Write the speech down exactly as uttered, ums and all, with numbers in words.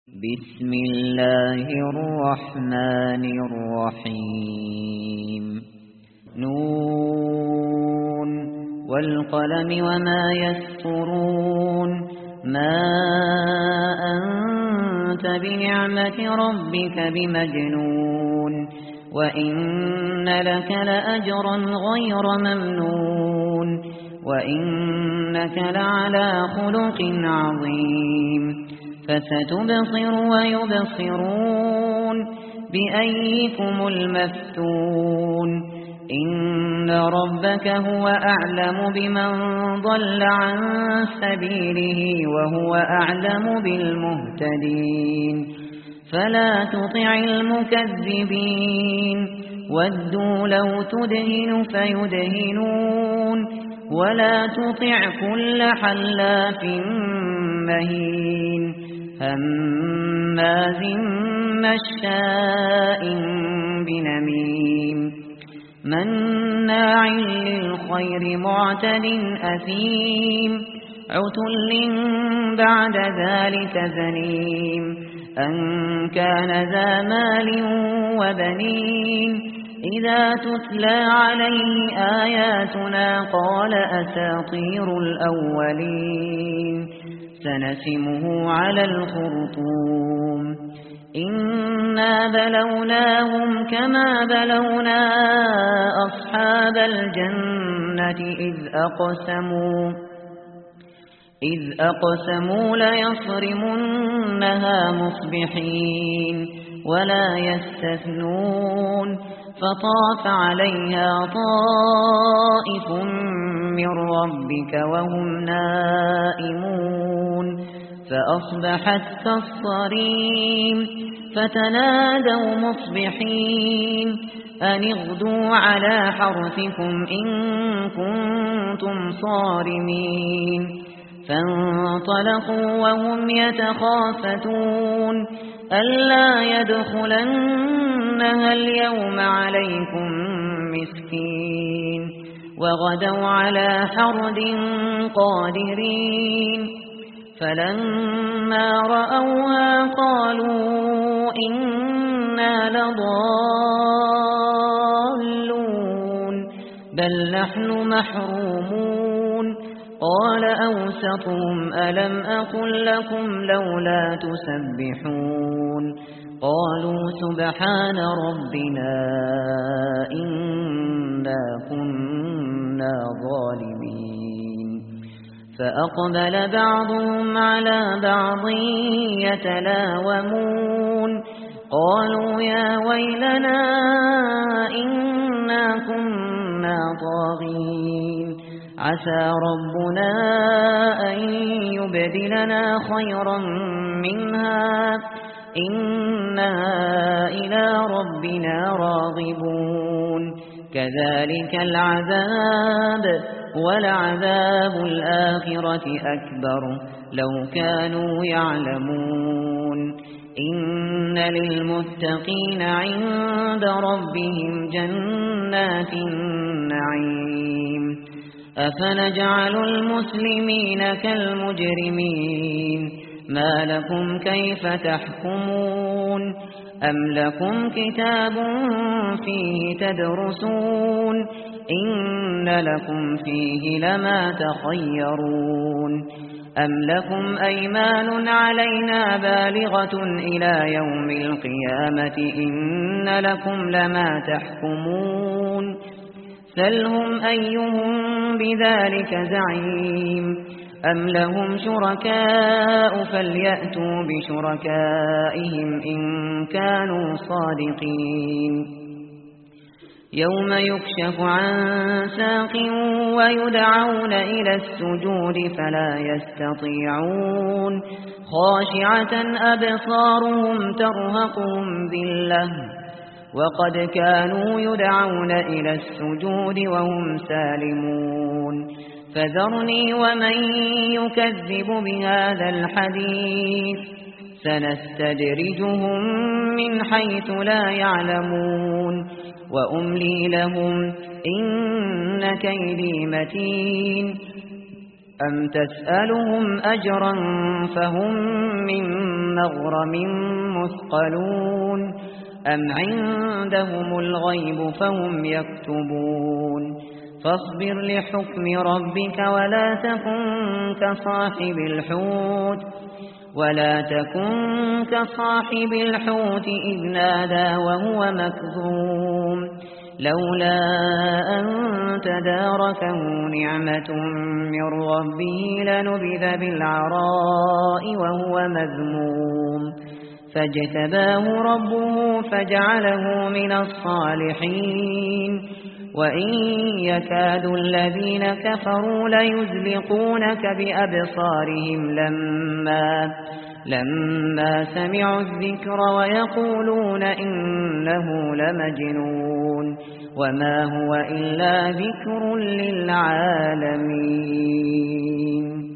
بسم الله الرحمن الرحيم نون والقلم وما يسطرون ما أنت بنعمة ربك بمجنون وإن لك لأجرا غير ممنون وإنك لعلى خلق عظيم فستبصر ويبصرون بأيكم المفتون إن ربك هو أعلم بمن ضل عن سبيله وهو أعلم بالمهتدين فلا تطع المكذبين ودوا لو تدهن فيدهنون ولا تطع كل حلاف مهين هماز مشاء بنميم مناع للخير معتد أثيم عتل بعد ذلك زنيم أن كان ذا مال وبنين إذا تتلى عليه آياتنا قال أساطير الأولين سنسمه على الخرطوم إنا بلوناهم كما بلونا أصحاب الجنة إذ أقسموا إذ أقسموا ليصرمنها مصبحين ولا يستثنون فطاف عليها طائف من ربك وهم نائمون فأصبحت كالصريم فتنادوا مصبحين أن اغدوا على حرثكم إن كنتم صارمين فانطلقوا وهم يتخافتون ألا يدخلنها اليوم عليكم مسكين وغدوا على حرد قادرين فلما رأوها قالوا إنا لضالون بل نحن محرومون قال أوسطهم ألم أقل لكم لولا تسبحون قالوا سبحان ربنا إنا كنا ظالمين فأقبل بعضهم على بعض يتلاومون قالوا يا ويلنا إنا كنا طاغين عسى ربنا أن يبدلنا خيرا منها إنا إلى ربنا راغبون كذلك العذاب ولعذاب الآخرة أكبر لو كانوا يعلمون إن للمتقين عند ربهم جنات النعيم أفنجعل المسلمين كالمجرمين ما لكم كيف تحكمون أم لكم كتاب فيه تدرسون إن لكم فيه لما تخيرون أم لكم أيمان علينا بالغة إلى يوم القيامة إن لكم لما تحكمون سلهم أيهم بذلك زعيم أم لهم شركاء فليأتوا بشركائهم إن كانوا صادقين يوم يكشف عن ساق ويدعون إلى السجود فلا يستطيعون خاشعة أبصارهم ترهقهم ذلة وقد كانوا يدعون إلى السجود وهم سالمون فذرني ومن يكذب بهذا الحديث سنستدرجهم من حيث لا يعلمون وأملي لهم إن كيدي متين أم تسألهم أجرا فهم من مغرم مثقلون أم عندهم الغيب فهم يكتبون فاصبر لحكم ربك ولا تكن كصاحب الحوت ولا تكن كصاحب الحوت إذ نادى وهو مكظوم لولا أن تداركه نعمة من ربه لنبذ بالعراء وهو مذموم فاجتباه ربه فجعله من الصالحين وإن يكاد الذين كفروا ليزلقونك بأبصارهم لما لما سمعوا الذكر ويقولون إنه لمجنون وما هو إلا ذكر للعالمين.